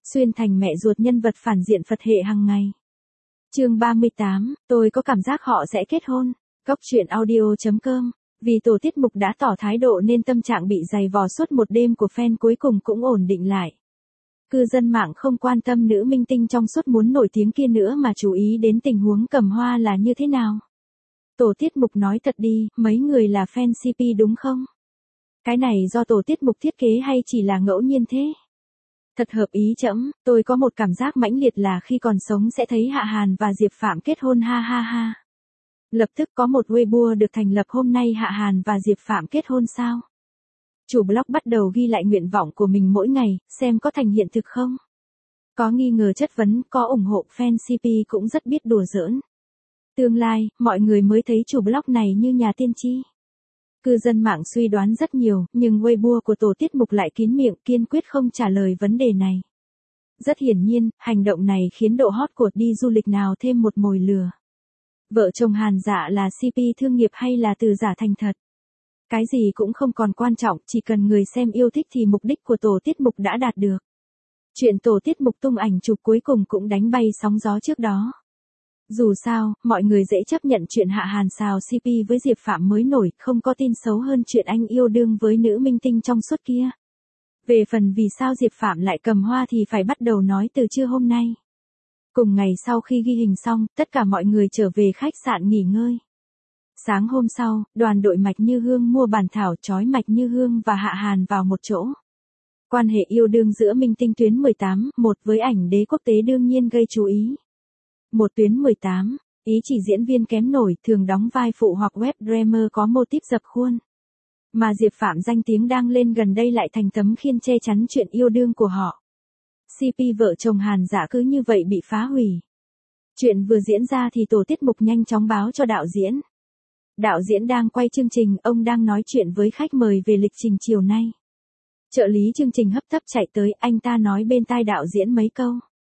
Xuyên thành mẹ ruột nhân vật phản diện Phật hệ hàng ngày. Chương 38, tôi có cảm giác họ sẽ kết hôn. Góc truyện audio.com. Vì tổ tiết mục đã tỏ thái độ nên tâm trạng bị dày vò suốt một đêm của fan cuối cùng cũng ổn định lại. Cư dân mạng không quan tâm nữ minh tinh trong suốt muốn nổi tiếng kia nữa mà chú ý đến tình huống cầm hoa là như thế nào. Tổ tiết mục nói thật đi, mấy người là fan CP đúng không? Cái này do tổ tiết mục thiết kế hay chỉ là ngẫu nhiên thế? Thật hợp ý trẫm, tôi có một cảm giác mãnh liệt là khi còn sống sẽ thấy Hạ Hàn và Diệp Phạm kết hôn ha ha ha. Lập tức có một Weibo được thành lập hôm nay Hạ Hàn và Diệp Phạm kết hôn sao? Chủ blog bắt đầu ghi lại nguyện vọng của mình mỗi ngày, xem có thành hiện thực không? Có nghi ngờ chất vấn, có ủng hộ, fan CP cũng rất biết đùa giỡn. Tương lai, mọi người mới thấy chủ blog này như nhà tiên tri. Cư dân mạng suy đoán rất nhiều, nhưng Weibo của tổ tiết mục lại kín miệng kiên quyết không trả lời vấn đề này. Rất hiển nhiên, hành động này khiến độ hot của đi du lịch nào thêm một mồi lửa. Vợ chồng Hàn Dạ là CP thương nghiệp hay là từ giả thành thật? Cái gì cũng không còn quan trọng, chỉ cần người xem yêu thích thì mục đích của tổ tiết mục đã đạt được. Chuyện tổ tiết mục tung ảnh chụp cuối cùng cũng đánh bay sóng gió trước đó. Dù sao, mọi người dễ chấp nhận chuyện Hạ Hàn xào CP với Diệp Phạm mới nổi, không có tin xấu hơn chuyện anh yêu đương với nữ minh tinh trong suốt kia. Về phần vì sao Diệp Phạm lại cầm hoa thì phải bắt đầu nói từ trưa hôm nay. Cùng ngày sau khi ghi hình xong, tất cả mọi người trở về khách sạn nghỉ ngơi. Sáng hôm sau, đoàn đội Mạch Như Hương mua bản thảo trói Mạch Như Hương và Hạ Hàn vào một chỗ. Quan hệ yêu đương giữa minh tinh tuyến 18-1 với ảnh đế quốc tế đương nhiên gây chú ý. Một tuyến 18, ý chỉ diễn viên kém nổi thường đóng vai phụ hoặc web drama có mô típ dập khuôn. Mà Diệp Phạm danh tiếng đang lên gần đây lại thành tấm khiên che chắn chuyện yêu đương của họ. CP vợ chồng Hàn Dạ cứ như vậy bị phá hủy. Chuyện vừa diễn ra thì tổ tiết mục nhanh chóng báo cho đạo diễn. Đạo diễn đang quay chương trình, ông đang nói chuyện với khách mời về lịch trình chiều nay. Trợ lý chương trình hấp tấp chạy tới, anh ta nói bên tai đạo diễn mấy câu.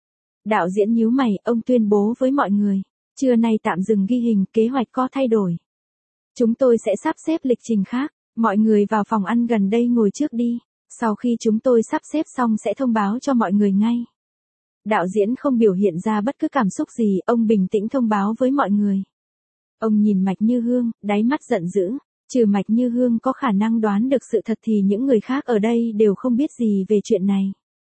Đạo diễn nhíu mày, ông tuyên bố với mọi người. Trưa nay tạm dừng ghi hình, kế hoạch có thay đổi. Chúng tôi sẽ sắp xếp lịch trình khác, mọi người vào phòng ăn gần đây ngồi trước đi. Sau khi chúng tôi sắp xếp xong sẽ thông báo cho mọi người ngay. Đạo diễn không biểu hiện ra bất cứ cảm xúc gì, ông bình tĩnh thông báo với mọi người. Ông nhìn Mạch Như Hương, đáy mắt giận dữ. Trừ Mạch Như Hương có khả năng đoán được sự thật thì những người khác ở đây đều không biết gì về chuyện này.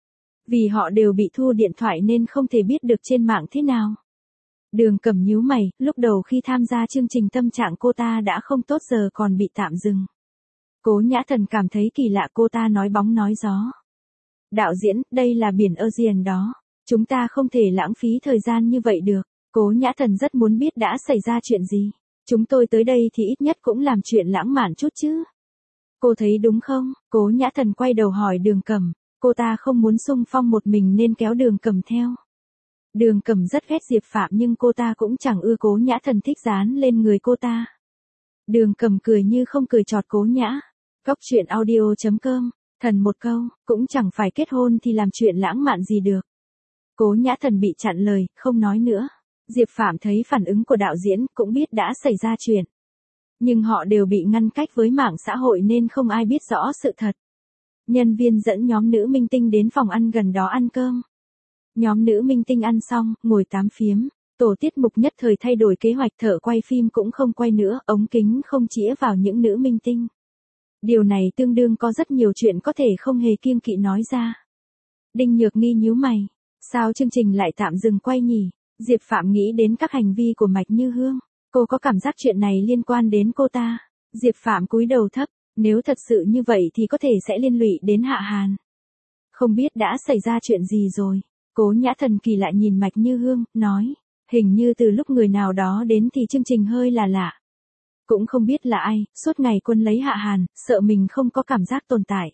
Vì họ đều bị thu điện thoại nên không thể biết được trên mạng thế nào. Đường Cẩm nhíu mày, lúc đầu khi tham gia chương trình tâm trạng cô ta đã không tốt giờ còn bị tạm dừng. Cố Nhã Thần cảm thấy kỳ lạ, cô ta nói bóng nói gió. Đạo diễn, đây là biển Ocean đó. Chúng ta không thể lãng phí thời gian như vậy được. Cố Nhã Thần rất muốn biết đã xảy ra chuyện gì. Chúng tôi tới đây thì ít nhất cũng làm chuyện lãng mạn chút chứ. Cô thấy đúng không? Cố Nhã Thần quay đầu hỏi Đường Cẩm. Cô ta không muốn xung phong một mình nên kéo Đường Cẩm theo. Đường Cẩm rất ghét Diệp Phạm nhưng cô ta cũng chẳng ưa Cố Nhã Thần thích dán lên người cô ta. Đường Cẩm cười như không cười chọt Cố Nhã. Góc truyện audio.com. Thần một câu, cũng chẳng phải kết hôn thì làm chuyện lãng mạn gì được. Cố Nhã Thần bị chặn lời, không nói nữa. Diệp Phạm thấy phản ứng của đạo diễn, cũng biết đã xảy ra chuyện. Nhưng họ đều bị ngăn cách với mạng xã hội nên không ai biết rõ sự thật. Nhân viên dẫn nhóm nữ minh tinh đến phòng ăn gần đó ăn cơm. Nhóm nữ minh tinh ăn xong, ngồi tám phiếm. Tổ tiết mục nhất thời thay đổi kế hoạch, thợ quay phim cũng không quay nữa, ống kính không chĩa vào những nữ minh tinh. Điều này tương đương có rất nhiều chuyện có thể không hề kiêng kỵ nói ra. Đinh Nhược Nghi nhíu mày. Sao chương trình lại tạm dừng quay nhỉ? Diệp Phạm nghĩ đến các hành vi của Mạch Như Hương. Cô có cảm giác chuyện này liên quan đến cô ta. Diệp Phạm cúi đầu thấp. Nếu thật sự như vậy thì có thể sẽ liên lụy đến Hạ Hàn. Không biết đã xảy ra chuyện gì rồi. Cố Nhã Thần kỳ lại nhìn Mạch Như Hương, nói. Hình như từ lúc người nào đó đến thì chương trình hơi là lạ. Cũng không biết là ai, suốt ngày quân lấy Hạ Hàn, sợ mình không có cảm giác tồn tại.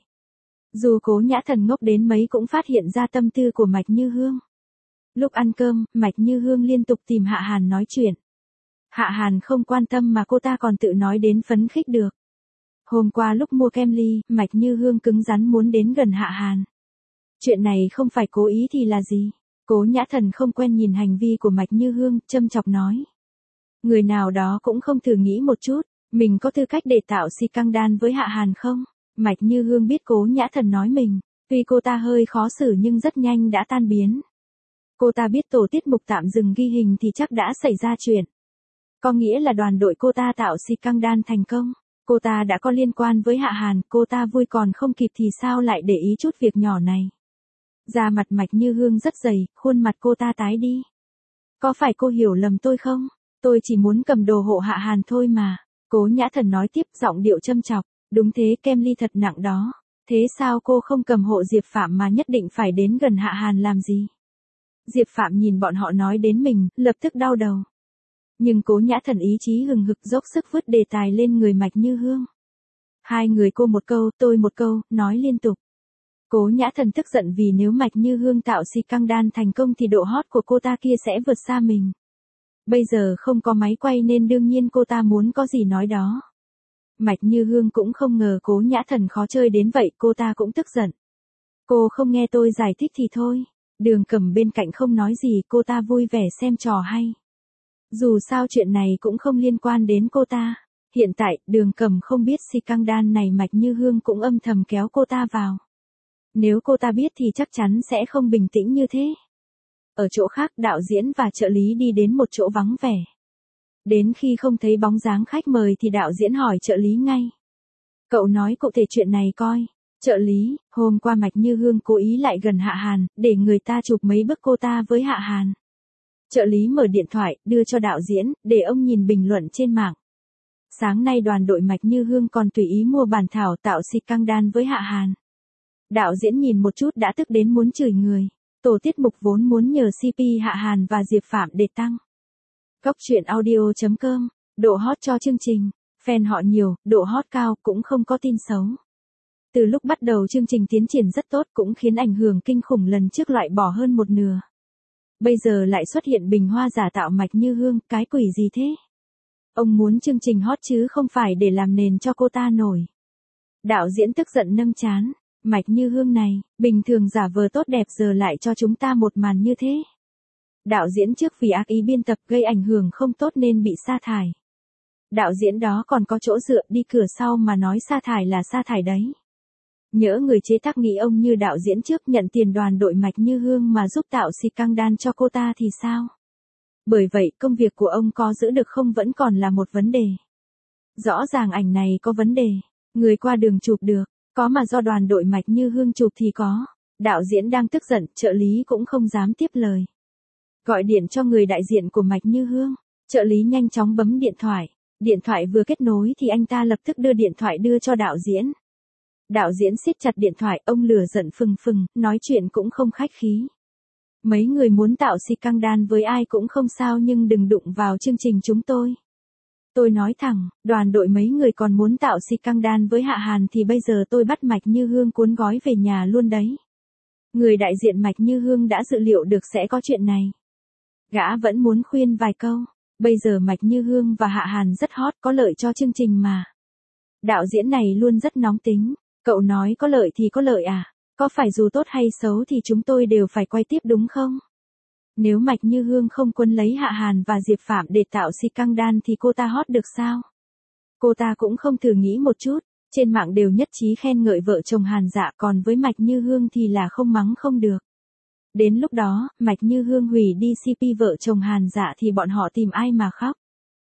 Dù Cố Nhã Thần ngốc đến mấy cũng phát hiện ra tâm tư của Mạch Như Hương. Lúc ăn cơm, Mạch Như Hương liên tục tìm Hạ Hàn nói chuyện. Hạ Hàn không quan tâm mà cô ta còn tự nói đến phấn khích được. Hôm qua lúc mua kem ly, Mạch Như Hương cứng rắn muốn đến gần Hạ Hàn. Chuyện này không phải cố ý thì là gì? Cố Nhã Thần không quen nhìn hành vi của Mạch Như Hương, châm chọc nói. Người nào đó cũng không thử nghĩ một chút, mình có tư cách để tạo scandal với Hạ Hàn không? Mạch Như Hương biết Cố Nhã Thần nói mình, Tuy cô ta hơi khó xử nhưng rất nhanh đã tan biến. Cô ta biết tổ tiết mục tạm dừng ghi hình thì chắc đã xảy ra chuyện. Có nghĩa là đoàn đội cô ta tạo scandal thành công. Cô ta đã có liên quan với Hạ Hàn, cô ta vui còn không kịp thì sao lại để ý chút việc nhỏ này. Da mặt Mạch Như Hương rất dày, khuôn mặt cô ta tái đi. Có phải cô hiểu lầm tôi không? Tôi chỉ muốn cầm đồ hộ Hạ Hàn thôi mà. Cố Nhã Thần nói tiếp giọng điệu châm chọc. Đúng thế, kem ly thật nặng đó. Thế sao cô không cầm hộ Diệp Phạm mà nhất định phải đến gần Hạ Hàn làm gì? Diệp Phạm nhìn bọn họ nói đến mình, lập tức đau đầu. Nhưng Cố Nhã Thần ý chí hừng hực dốc sức vứt đề tài lên người Mạch Như Hương. Hai người cô một câu, tôi một câu, nói liên tục. Cố Nhã Thần tức giận vì nếu Mạch Như Hương tạo scandal thành công thì độ hot của cô ta kia sẽ vượt xa mình. Bây giờ không có máy quay nên đương nhiên cô ta muốn có gì nói đó. Mạch Như Hương cũng không ngờ Cố Nhã Thần khó chơi đến vậy, cô ta cũng tức giận. Cô không nghe tôi giải thích thì thôi. Đường Cầm bên cạnh không nói gì, cô ta vui vẻ xem trò hay. Dù sao chuyện này cũng không liên quan đến cô ta. Hiện tại, Đường Cầm không biết scandal này Mạch Như Hương cũng âm thầm kéo cô ta vào. Nếu cô ta biết thì chắc chắn sẽ không bình tĩnh như thế. Ở chỗ khác đạo diễn và trợ lý đi đến một chỗ vắng vẻ. Đến khi không thấy bóng dáng khách mời thì đạo diễn hỏi trợ lý ngay. Cậu nói cụ thể chuyện này coi. Trợ lý, hôm qua Mạch Như Hương cố ý lại gần Hạ Hàn, để người ta chụp mấy bức cô ta với Hạ Hàn. Trợ lý mở điện thoại, đưa cho đạo diễn, để ông nhìn bình luận trên mạng. Sáng nay đoàn đội Mạch Như Hương còn tùy ý mua bản thảo tạo scandal với Hạ Hàn. Đạo diễn nhìn một chút đã tức đến muốn chửi người. Tổ tiết mục vốn muốn nhờ CP Hạ Hàn và Diệp Phạm để tăng. Góc truyện audio.com, độ hot cho chương trình. Fan họ nhiều, độ hot cao cũng không có tin xấu. Từ lúc bắt đầu chương trình tiến triển rất tốt cũng khiến ảnh hưởng kinh khủng, lần trước loại bỏ hơn một nửa. Bây giờ lại xuất hiện bình hoa giả tạo Mạch Như Hương, cái quỷ gì thế? Ông muốn chương trình hot chứ không phải để làm nền cho cô ta nổi. Đạo diễn tức giận nâng trán. Mạch Như Hương này, bình thường giả vờ tốt đẹp giờ lại cho chúng ta một màn như thế. Đạo diễn trước vì ác ý biên tập gây ảnh hưởng không tốt nên bị sa thải. Đạo diễn đó còn có chỗ dựa, đi cửa sau mà nói sa thải là sa thải đấy. Nhỡ người chế tác nghĩ ông như đạo diễn trước nhận tiền đoàn đội Mạch Như Hương mà giúp tạo scandal cho cô ta thì sao? Bởi vậy công việc của ông có giữ được không vẫn còn là một vấn đề. Rõ ràng ảnh này có vấn đề, người qua đường chụp được, có mà do đoàn đội Mạch Như Hương chụp thì có. Đạo diễn đang tức giận, trợ lý cũng không dám tiếp lời. Gọi điện cho người đại diện của Mạch Như Hương, trợ lý nhanh chóng bấm điện thoại. Điện thoại vừa kết nối thì anh ta lập tức đưa điện thoại đưa cho đạo diễn. Đạo diễn siết chặt điện thoại, ông lửa giận phừng phừng, nói chuyện cũng không khách khí. Mấy người muốn tạo scandal với ai cũng không sao nhưng đừng đụng vào chương trình chúng tôi. Tôi nói thẳng, đoàn đội mấy người còn muốn tạo scandal với Hạ Hàn thì bây giờ tôi bắt Mạch Như Hương cuốn gói về nhà luôn đấy. Người đại diện Mạch Như Hương đã dự liệu được sẽ có chuyện này. Gã vẫn muốn khuyên vài câu, bây giờ Mạch Như Hương và Hạ Hàn rất hot, có lợi cho chương trình mà. Đạo diễn này luôn rất nóng tính, cậu nói có lợi thì có lợi à, có phải dù tốt hay xấu thì chúng tôi đều phải quay tiếp đúng không? Nếu Mạch Như Hương không quấn lấy Hạ Hàn và Diệp Phạm để tạo scandal thì cô ta hot được sao? Cô ta cũng không thử nghĩ một chút, trên mạng đều nhất trí khen ngợi vợ chồng Hàn Dạ, còn với Mạch Như Hương thì là không mắng không được. Đến lúc đó, Mạch Như Hương hủy đi CP vợ chồng Hàn Dạ thì bọn họ tìm ai mà khóc.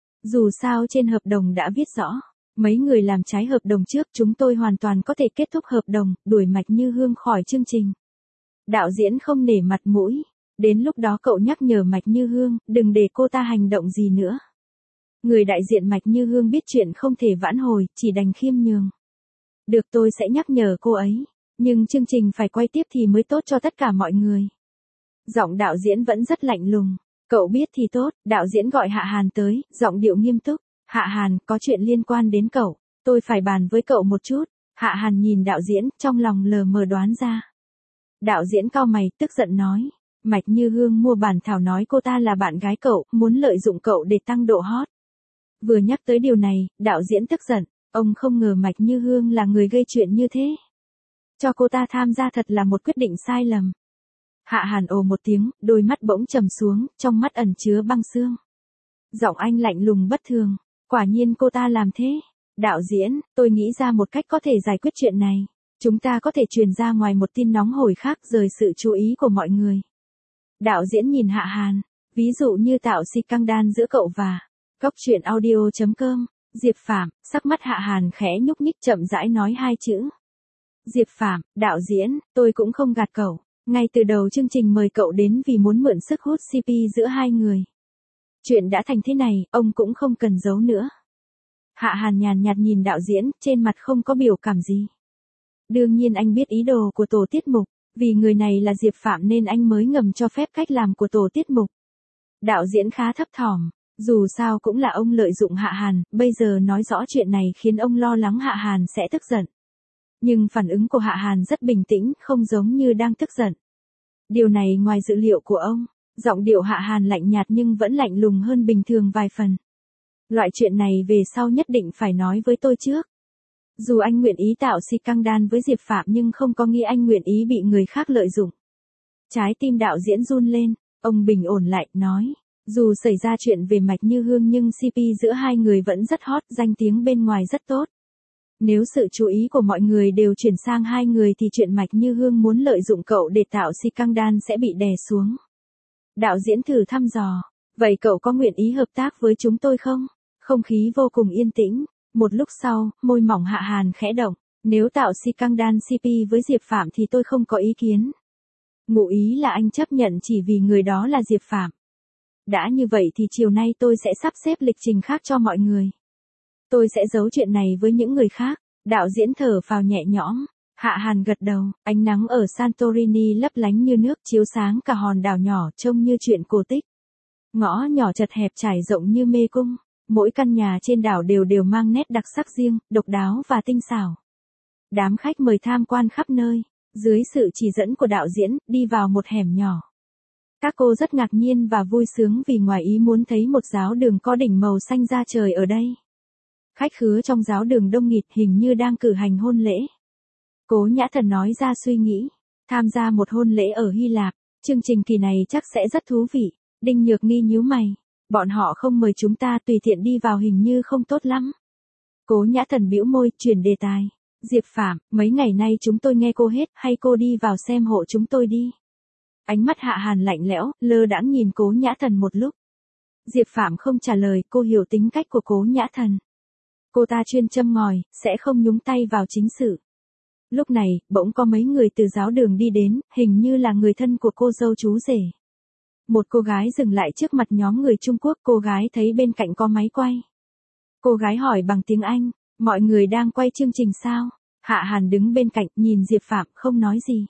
Dù sao trên hợp đồng đã viết rõ, mấy người làm trái hợp đồng trước, chúng tôi hoàn toàn có thể kết thúc hợp đồng, đuổi Mạch Như Hương khỏi chương trình. Đạo diễn không nể mặt mũi. Đến lúc đó cậu nhắc nhở Mạch Như Hương, đừng để cô ta hành động gì nữa. Người đại diện Mạch Như Hương biết chuyện không thể vãn hồi, chỉ đành khiêm nhường. Được, tôi sẽ nhắc nhở cô ấy, nhưng chương trình phải quay tiếp thì mới tốt cho tất cả mọi người. Giọng đạo diễn vẫn rất lạnh lùng. Cậu biết thì tốt. Đạo diễn gọi Hạ Hàn tới, giọng điệu nghiêm túc. Hạ Hàn, có chuyện liên quan đến cậu, tôi phải bàn với cậu một chút. Hạ Hàn nhìn đạo diễn, trong lòng lờ mờ đoán ra. Đạo diễn cau mày, tức giận nói. Mạch Như Hương mua bản thảo nói cô ta là bạn gái cậu, muốn lợi dụng cậu để tăng độ hot. Vừa nhắc tới điều này, đạo diễn tức giận. Ông không ngờ Mạch Như Hương là người gây chuyện như thế. Cho cô ta tham gia thật là một quyết định sai lầm. Hạ Hàn ồ một tiếng, đôi mắt bỗng trầm xuống, trong mắt ẩn chứa băng xương. Giọng anh lạnh lùng bất thường. Quả nhiên cô ta làm thế. Đạo diễn, tôi nghĩ ra một cách có thể giải quyết chuyện này. Chúng ta có thể truyền ra ngoài một tin nóng hổi khác rời sự chú ý của mọi người. Đạo diễn nhìn Hạ Hàn, ví dụ như tạo scandal giữa cậu và Cóc truyện audio.com. Diệp Phạm, sắc mắt Hạ Hàn khẽ nhúc nhích chậm rãi nói hai chữ. Diệp Phạm, đạo diễn, tôi cũng không gạt cậu. Ngay từ đầu chương trình mời cậu đến vì muốn mượn sức hút CP giữa hai người. Chuyện đã thành thế này, ông cũng không cần giấu nữa. Hạ Hàn nhàn nhạt nhìn đạo diễn, trên mặt không có biểu cảm gì. Đương nhiên anh biết ý đồ của tổ tiết mục, vì người này là Diệp Phạm nên anh mới ngầm cho phép cách làm của tổ tiết mục. Đạo diễn khá thấp thỏm, dù sao cũng là ông lợi dụng Hạ Hàn, bây giờ nói rõ chuyện này khiến ông lo lắng Hạ Hàn sẽ tức giận. Nhưng phản ứng của Hạ Hàn rất bình tĩnh, không giống như đang tức giận. Điều này ngoài dự liệu của ông, giọng điệu Hạ Hàn lạnh nhạt nhưng vẫn lạnh lùng hơn bình thường vài phần. Loại chuyện này về sau nhất định phải nói với tôi trước. Dù anh nguyện ý tạo scandal với Diệp Phạm nhưng không có nghĩa anh nguyện ý bị người khác lợi dụng. Trái tim đạo diễn run lên, ông bình ổn lại, nói. Dù xảy ra chuyện về Mạch Như Hương nhưng CP giữa hai người vẫn rất hot, danh tiếng bên ngoài rất tốt. Nếu sự chú ý của mọi người đều chuyển sang hai người thì chuyện Mạch Như Hương muốn lợi dụng cậu để tạo scandal sẽ bị đè xuống. Đạo diễn thử thăm dò, vậy cậu có nguyện ý hợp tác với chúng tôi không? Không khí vô cùng yên tĩnh, một lúc sau, môi mỏng Hạ Hàn khẽ động, nếu tạo scandal CP với Diệp Phạm thì tôi không có ý kiến. Ngụ ý là anh chấp nhận chỉ vì người đó là Diệp Phạm. Đã như vậy thì chiều nay tôi sẽ sắp xếp lịch trình khác cho mọi người. Tôi sẽ giấu chuyện này với những người khác. Đạo diễn thở phào nhẹ nhõm. Hạ Hàn gật đầu, ánh nắng ở Santorini lấp lánh như nước chiếu sáng cả hòn đảo nhỏ trông như chuyện cổ tích. Ngõ nhỏ chật hẹp trải rộng như mê cung. Mỗi căn nhà trên đảo đều mang nét đặc sắc riêng, độc đáo và tinh xảo. Đám khách mời tham quan khắp nơi. Dưới sự chỉ dẫn của đạo diễn, đi vào một hẻm nhỏ. Các cô rất ngạc nhiên và vui sướng vì ngoài ý muốn thấy một giáo đường có đỉnh màu xanh da trời ở đây. Khách khứa trong giáo đường đông nghịt hình như đang cử hành hôn lễ. Cố Nhã Thần nói ra suy nghĩ. Tham gia một hôn lễ ở Hy Lạp, chương trình kỳ này chắc sẽ rất thú vị. Đinh Nhược Nghi nhíu mày. Bọn họ không mời chúng ta tùy tiện đi vào hình như không tốt lắm. Cố Nhã Thần bĩu môi, chuyển đề tài. Diệp Phạm, mấy ngày nay chúng tôi nghe cô hết, hay cô đi vào xem hộ chúng tôi đi. Ánh mắt Hạ Hàn lạnh lẽo, lơ đãng nhìn Cố Nhã Thần một lúc. Diệp Phạm không trả lời, cô hiểu tính cách của Cố Nhã Thần. Cô ta chuyên châm ngòi, sẽ không nhúng tay vào chính sự. Lúc này, bỗng có mấy người từ giáo đường đi đến, hình như là người thân của cô dâu chú rể. Một cô gái dừng lại trước mặt nhóm người Trung Quốc, cô gái thấy bên cạnh có máy quay. Cô gái hỏi bằng tiếng Anh, mọi người đang quay chương trình sao? Hạ Hàn đứng bên cạnh, nhìn Diệp Phạm, không nói gì.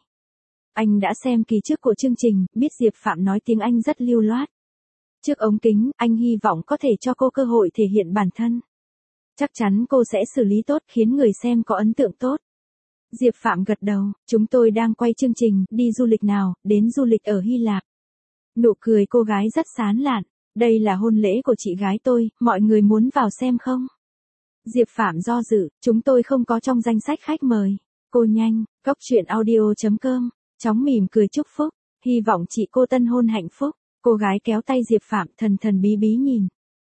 Anh đã xem kỳ trước của chương trình, biết Diệp Phạm nói tiếng Anh rất lưu loát. Trước ống kính, anh hy vọng có thể cho cô cơ hội thể hiện bản thân. Chắc chắn cô sẽ xử lý tốt khiến người xem có ấn tượng tốt. Diệp Phạm gật đầu, chúng tôi đang quay chương trình, đi du lịch nào, đến du lịch ở Hy Lạp. Nụ cười cô gái rất sán lạn, đây là hôn lễ của chị gái tôi, mọi người muốn vào xem không? Diệp Phạm do dự, chúng tôi không có trong danh sách khách mời. Cô nhanh, Cóc truyện audio.com, chóng mỉm cười chúc phúc, hy vọng chị cô tân hôn hạnh phúc. Cô gái kéo tay Diệp Phạm thần thần bí bí nhìn.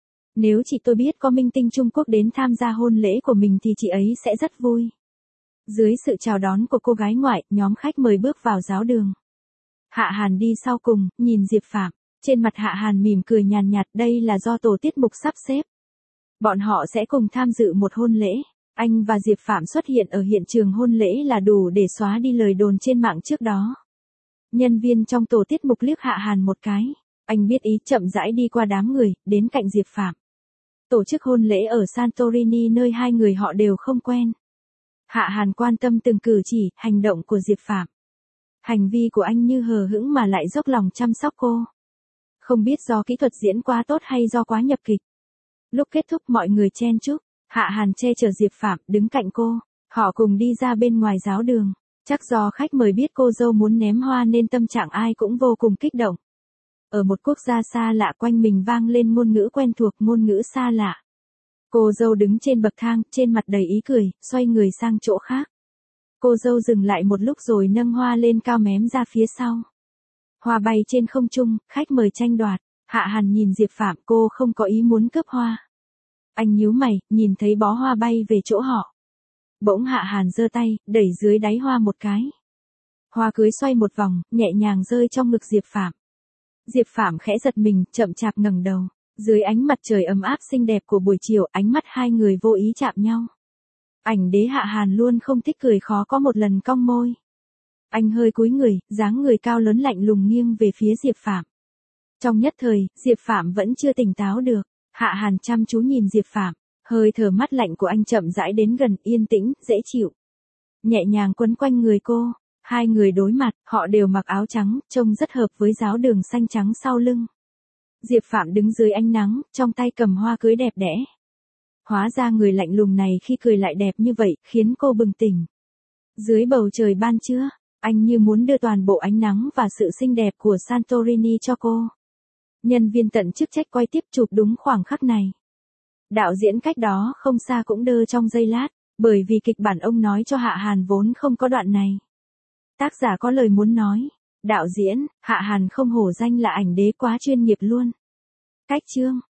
Nếu chị tôi biết có minh tinh Trung Quốc đến tham gia hôn lễ của mình thì chị ấy sẽ rất vui. Dưới sự chào đón của cô gái ngoại, nhóm khách mời bước vào giáo đường. Hạ Hàn đi sau cùng, nhìn Diệp Phạm. Trên mặt Hạ Hàn mỉm cười nhàn nhạt, đây là do tổ tiết mục sắp xếp. Bọn họ sẽ cùng tham dự một hôn lễ. Anh và Diệp Phạm xuất hiện ở hiện trường hôn lễ là đủ để xóa đi lời đồn trên mạng trước đó. Nhân viên trong tổ tiết mục liếc Hạ Hàn một cái. Anh biết ý, chậm rãi đi qua đám người, đến cạnh Diệp Phạm. Tổ chức hôn lễ ở Santorini nơi hai người họ đều không quen. Hạ Hàn quan tâm từng cử chỉ, hành động của Diệp Phạm. Hành vi của anh như hờ hững mà lại dốc lòng chăm sóc cô. Không biết do kỹ thuật diễn quá tốt hay do quá nhập kịch. Lúc kết thúc mọi người chen chúc, Hạ Hàn che chở Diệp Phạm, đứng cạnh cô. Họ cùng đi ra bên ngoài giáo đường. Chắc do khách mời biết cô dâu muốn ném hoa nên tâm trạng ai cũng vô cùng kích động. Ở một quốc gia xa lạ quanh mình vang lên ngôn ngữ quen thuộc, ngôn ngữ xa lạ. Cô dâu đứng trên bậc thang, trên mặt đầy ý cười, xoay người sang chỗ khác. Cô dâu dừng lại một lúc rồi nâng hoa lên cao mém ra phía sau. Hoa bay trên không trung, khách mời tranh đoạt. Hạ Hàn nhìn Diệp Phạm, cô không có ý muốn cướp hoa. Anh nhíu mày, nhìn thấy bó hoa bay về chỗ họ. Bỗng Hạ Hàn giơ tay, đẩy dưới đáy hoa một cái. Hoa cưới xoay một vòng, nhẹ nhàng rơi trong ngực Diệp Phạm. Diệp Phạm khẽ giật mình, chậm chạp ngẩng đầu. Dưới ánh mặt trời ấm áp xinh đẹp của buổi chiều, ánh mắt hai người vô ý chạm nhau. Ảnh đế Hạ Hàn luôn không thích cười, khó có một lần cong môi. Anh hơi cúi người, dáng người cao lớn lạnh lùng nghiêng về phía Diệp Phạm. Trong nhất thời, Diệp Phạm vẫn chưa tỉnh táo được. Hạ Hàn chăm chú nhìn Diệp Phạm, hơi thở mát lạnh của anh chậm rãi đến gần, yên tĩnh, dễ chịu. Nhẹ nhàng quấn quanh người cô. Hai người đối mặt, họ đều mặc áo trắng, trông rất hợp với áo đường xanh trắng sau lưng. Diệp Phạm đứng dưới ánh nắng, trong tay cầm hoa cưới đẹp đẽ. Hóa ra người lạnh lùng này khi cười lại đẹp như vậy, khiến cô bừng tỉnh. Dưới bầu trời ban trưa, anh như muốn đưa toàn bộ ánh nắng và sự xinh đẹp của Santorini cho cô. Nhân viên tận chức trách quay tiếp chụp đúng khoảng khắc này. Đạo diễn cách đó không xa cũng đơ trong giây lát, bởi vì kịch bản ông nói cho Hạ Hàn vốn không có đoạn này. Tác giả có lời muốn nói. Đạo diễn, Hạ Hàn không hổ danh là ảnh đế, quá chuyên nghiệp luôn. Cách chương